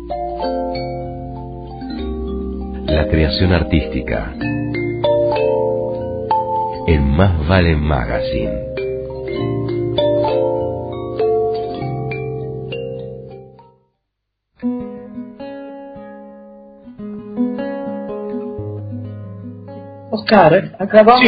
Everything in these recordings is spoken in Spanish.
La creación artística en Más Vale Magazine. Oscar,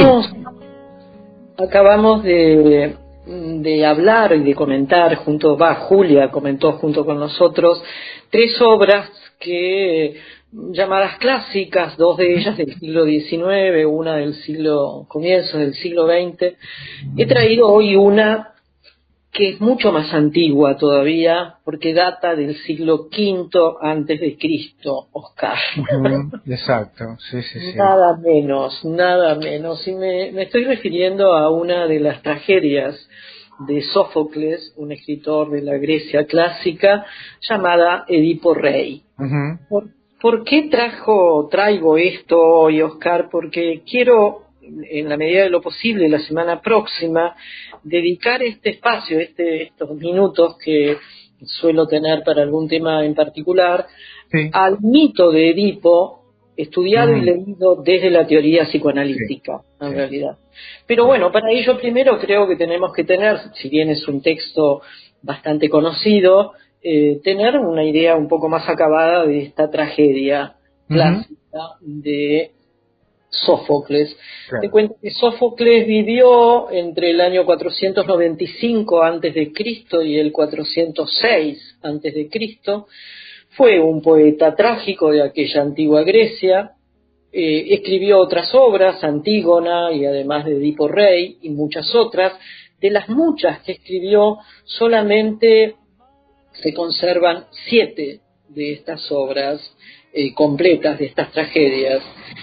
acabamos de hablar y de comentar Julia comentó junto con nosotros 3 obras llamadas clásicas, 2 de ellas del siglo XIX, una del comienzos del siglo XX. He traído hoy una que es mucho más antigua todavía, porque data del siglo V antes de Cristo, Oscar. Exacto, sí. Nada menos. Y me estoy refiriendo a una de las tragedias de Sófocles, un escritor de la Grecia clásica, llamada Edipo Rey. ¿Por qué traigo esto hoy, Oscar? Porque quiero, en la medida de lo posible, la semana próxima, dedicar este espacio, estos minutos que suelo tener para algún tema en particular, al mito de Edipo, estudiado y leído desde la teoría psicoanalítica, en realidad. Pero bueno, para ello primero creo que tenemos que tener, si bien es un texto bastante conocido, tener una idea un poco más acabada de esta tragedia clásica de Sófocles. Te cuento que Sófocles vivió entre el año 495 a.C. y el 406 a.C. Fue un poeta trágico de aquella antigua Grecia. Escribió otras obras, Antígona y además de Edipo Rey y muchas otras. De las muchas que escribió, solamente se conservan 7 de estas obras completas, de estas tragedias,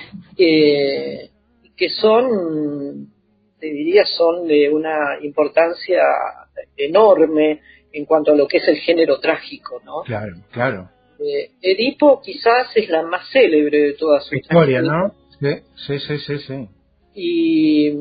que son, te diría, son de una importancia enorme en cuanto a lo que es el género trágico, ¿no? Claro. Edipo quizás es la más célebre de todas sus historia, ¿no? Sí. Y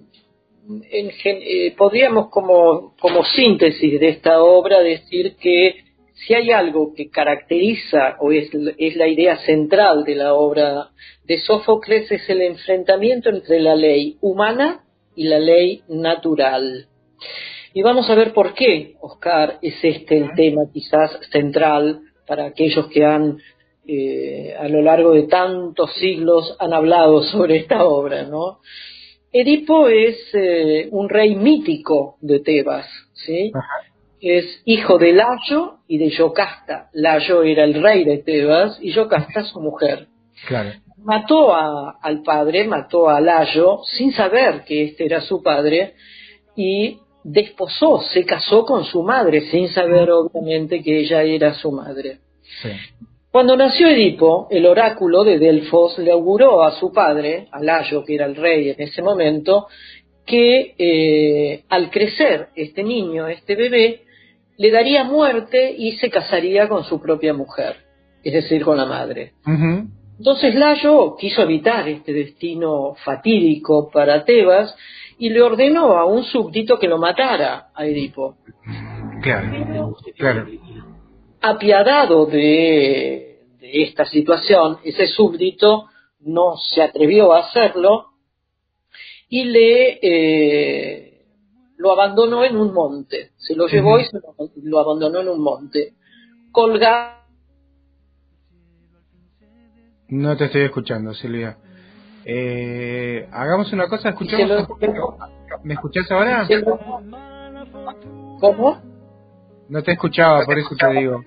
podríamos como síntesis de esta obra decir que si hay algo que caracteriza o es la idea central de la obra de Sófocles, es el enfrentamiento entre la ley humana y la ley natural. Y vamos a ver por qué, Oscar, es el tema quizás central para aquellos que han a lo largo de tantos siglos han hablado sobre esta obra, ¿no? Edipo es un rey mítico de Tebas, ¿sí? Es hijo de Layo y de Yocasta. Layo era el rey de Tebas y Yocasta su mujer. Claro. Mató al padre, mató a Layo sin saber que este era su padre y desposó, se casó con su madre sin saber obviamente que ella era su madre. Sí. Cuando nació Edipo, el oráculo de Delfos le auguró a su padre, a Layo, que era el rey en ese momento, que al crecer este niño, este bebé, le daría muerte y se casaría con su propia mujer, es decir, con la madre. Entonces Layo quiso evitar este destino fatídico para Tebas y le ordenó a un súbdito que lo matara a Edipo. Claro. Apiadado de esta situación, ese súbdito no se atrevió a hacerlo y lo abandonó en un monte. Se lo llevó y lo abandonó en un monte. Colgado. No te estoy escuchando, Silvia. Hagamos una cosa, escuchamos. ¿Me escuchás ahora? ¿Cómo? No te escuchaba, por eso te digo.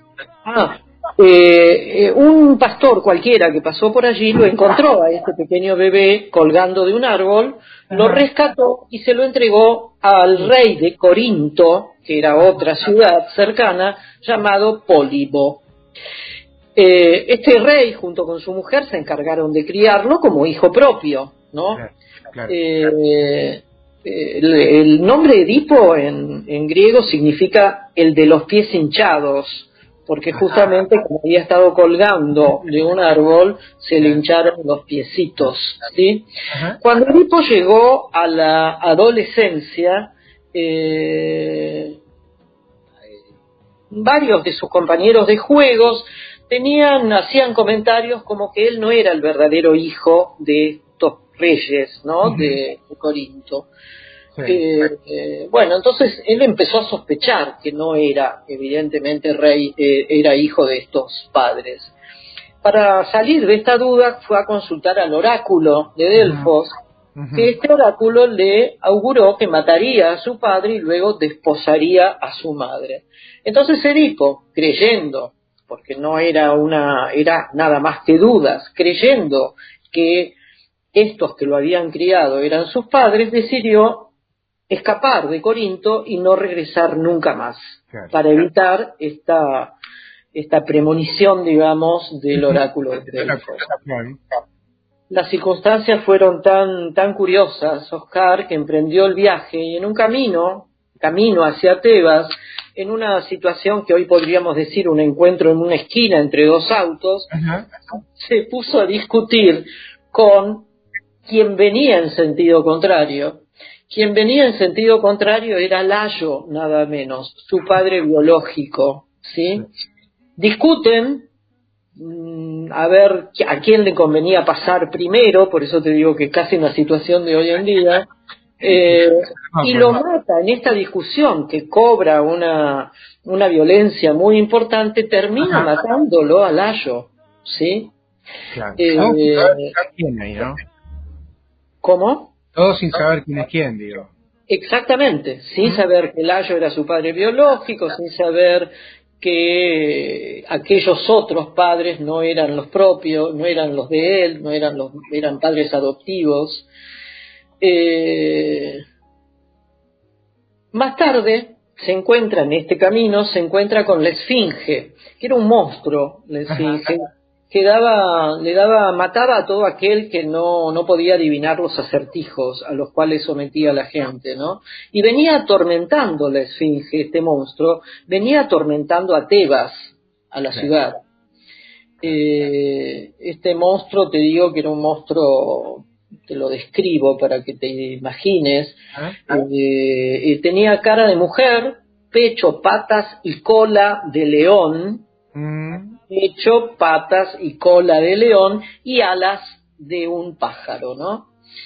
Un pastor cualquiera que pasó por allí lo encontró a este pequeño bebé colgando de un árbol, lo rescató y se lo entregó al rey de Corinto, que era otra ciudad cercana, llamado Pólibo. Este rey, junto con su mujer, se encargaron de criarlo como hijo propio, ¿no? Claro. El nombre Edipo en griego significa el de los pies hinchados, porque justamente como había estado colgando de un árbol, se le hincharon los piecitos, ¿sí? Cuando Edipo llegó a la adolescencia, varios de sus compañeros de juegos hacían comentarios como que él no era el verdadero hijo de estos reyes, ¿no? De Corinto. Sí. Bueno, entonces él empezó a sospechar que no era, evidentemente, rey, era hijo de estos padres. Para salir de esta duda fue a consultar al oráculo de Delfos, que este oráculo le auguró que mataría a su padre y luego desposaría a su madre. Entonces Edipo, creyendo, porque no era era nada más que dudas, creyendo que estos que lo habían criado eran sus padres, decidió escapar de Corinto y no regresar nunca más, Claro. para evitar esta premonición, digamos, del oráculo de Delfos. Claro. Las circunstancias fueron tan curiosas, Oscar, que emprendió el viaje y en un camino hacia Tebas, en una situación que hoy podríamos decir un encuentro en una esquina entre dos autos, se puso a discutir con quien venía en sentido contrario. Quien venía en sentido contrario era Layo, nada menos, su padre biológico, ¿sí? Discuten a ver a quién le convenía pasar primero, por eso te digo que casi en la situación de hoy en día, y lo mata en esta discusión que cobra una violencia muy importante, termina matándolo a Layo, ¿sí? Claro. Todos sin saber quién ahí, ¿no? ¿Cómo? Todos sin saber quién es quién, digo. Exactamente, sin saber que Layo era su padre biológico, sin saber que aquellos otros padres no eran los propios, no eran los de él, eran padres adoptivos. Más tarde se encuentra en este camino, se encuentra con la Esfinge, que era un monstruo, la Esfinge, que mataba a todo aquel que no podía adivinar los acertijos a los cuales sometía a la gente, ¿no? Y venía atormentando la Esfinge, este monstruo, venía atormentando a Tebas, a la ciudad. Este monstruo, te digo que era un monstruo, te lo describo para que te imagines, tenía cara de mujer, pecho, patas y cola de león, pecho, patas y cola de león y alas de un pájaro, ¿no?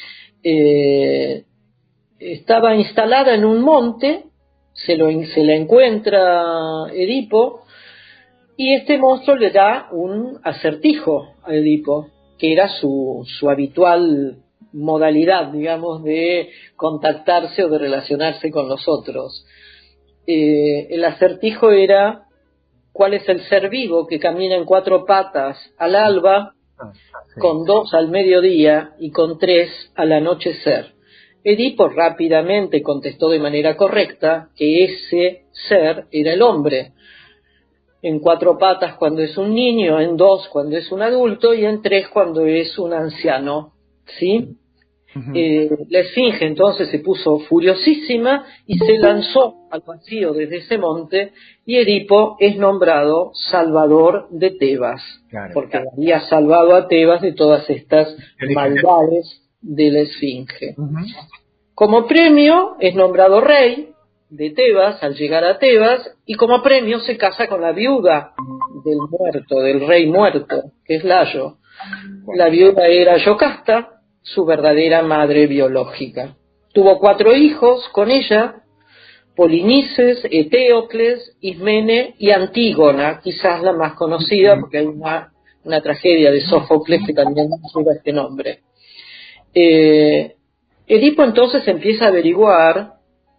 Estaba instalada en un monte, se la encuentra Edipo, y este monstruo le da un acertijo a Edipo, que era su habitual modalidad, digamos, de contactarse o de relacionarse con los otros. El acertijo era: ¿cuál es el ser vivo que camina en 4 patas al alba, con 2 al mediodía y con 3 al anochecer? Edipo rápidamente contestó de manera correcta que ese ser era el hombre. En 4 patas cuando es un niño, en 2 cuando es un adulto y en 3 cuando es un anciano, ¿sí? La Esfinge entonces se puso furiosísima y se lanzó al vacío desde ese monte, y Edipo es nombrado salvador de Tebas, porque había salvado a Tebas de todas estas maldades de la Esfinge. Como premio es nombrado rey de Tebas al llegar a Tebas, y como premio se casa con la viuda del rey muerto, que es Layo. La viuda era Yocasta, su verdadera madre biológica. Tuvo 4 hijos con ella: Polinices, Eteocles, Ismene y Antígona, quizás la más conocida porque hay una tragedia de Sófocles que también lleva este nombre. Edipo entonces empieza a averiguar,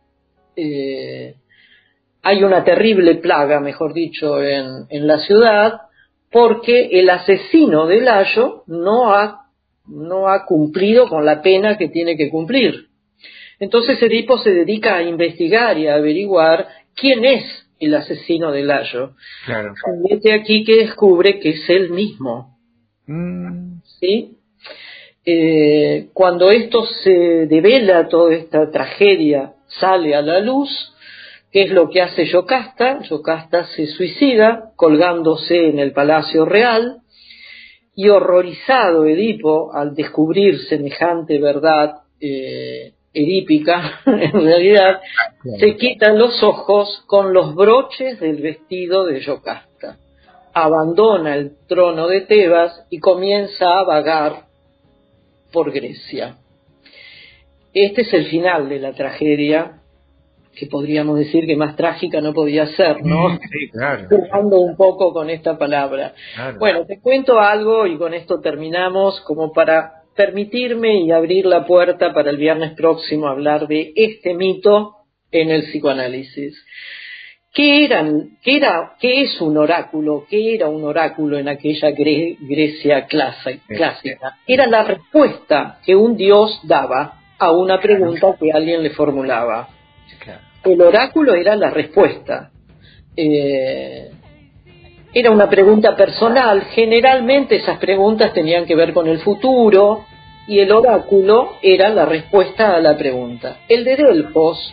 hay una terrible plaga, mejor dicho, en la ciudad, porque el asesino de Layo no ha cumplido con la pena que tiene que cumplir. Entonces Edipo se dedica a investigar y a averiguar quién es el asesino de Layo. Claro. Y es de aquí que descubre que es él mismo. ¿Sí? Cuando esto se devela, toda esta tragedia sale a la luz, ¿qué es lo que hace Yocasta? Yocasta se suicida colgándose en el palacio real, y horrorizado Edipo al descubrir semejante verdad edípica, en realidad, se quitan los ojos con los broches del vestido de Yocasta. abandona el trono de Tebas y comienza a vagar por Grecia. Este es el final de la tragedia, que podríamos decir que más trágica no podía ser, ¿no? Sí, claro. Jugando un poco con esta palabra. Claro. Bueno, te cuento algo y con esto terminamos, como para permitirme y abrir la puerta para el viernes próximo hablar de este mito en el psicoanálisis. ¿Qué es un oráculo? ¿Qué era un oráculo en aquella Grecia clásica? Era la respuesta que un dios daba a una pregunta que alguien le formulaba. El oráculo era la respuesta. Era una pregunta personal. Generalmente esas preguntas tenían que ver con el futuro y el oráculo era la respuesta a la pregunta. El de Delfos,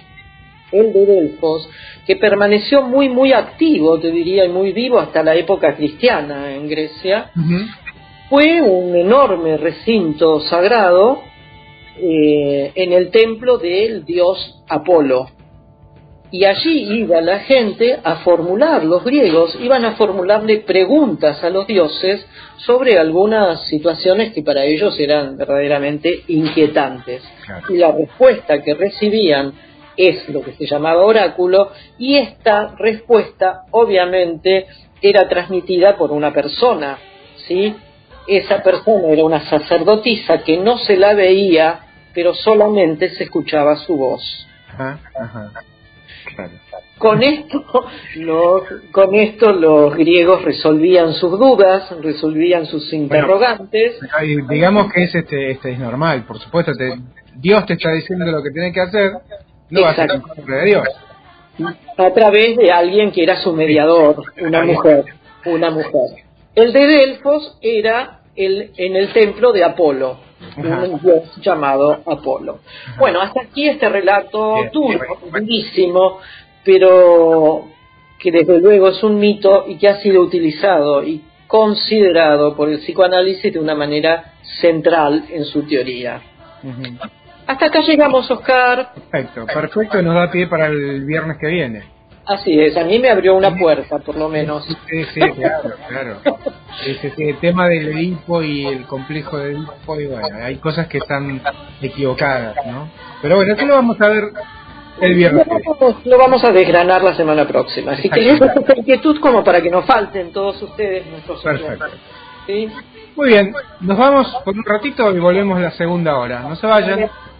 que permaneció muy, muy activo, te diría, y muy vivo hasta la época cristiana en Grecia, fue un enorme recinto sagrado en el templo del dios Apolo. Y allí iba la gente a formular, los griegos iban a formularle preguntas a los dioses sobre algunas situaciones que para ellos eran verdaderamente inquietantes. Claro. Y la respuesta que recibían es lo que se llamaba oráculo, y esta respuesta obviamente era transmitida por una persona, ¿sí? Esa persona era una sacerdotisa que no se la veía, pero solamente se escuchaba su voz. Ajá. Claro. Con esto los griegos resolvían sus dudas, resolvían sus interrogantes. Bueno, digamos que es normal, por supuesto, Dios te está diciendo lo que tienes que hacer, no vas a hacer en contra de Dios. A través de alguien que era su mediador, una mujer. El de Delfos era en el templo de Apolo, un dios llamado Apolo. Bueno, hasta aquí este relato duro, durísimo, pero que desde luego es un mito y que ha sido utilizado y considerado por el psicoanálisis de una manera central en su teoría. Hasta acá llegamos, Oscar. Perfecto, nos da pie para el viernes que viene. Así es, a mí me abrió una puerta, por lo menos. Sí, claro. El tema del Edipo y el complejo de Edipo, y bueno, hay cosas que están equivocadas, ¿no? Pero bueno, eso lo vamos a ver el viernes. Lo vamos a desgranar la semana próxima. Así que les dejo esta inquietud como para que no falten todos ustedes nuestros oyentes. Perfecto. ¿Sí? Muy bien, nos vamos por un ratito y volvemos la segunda hora. No se vayan.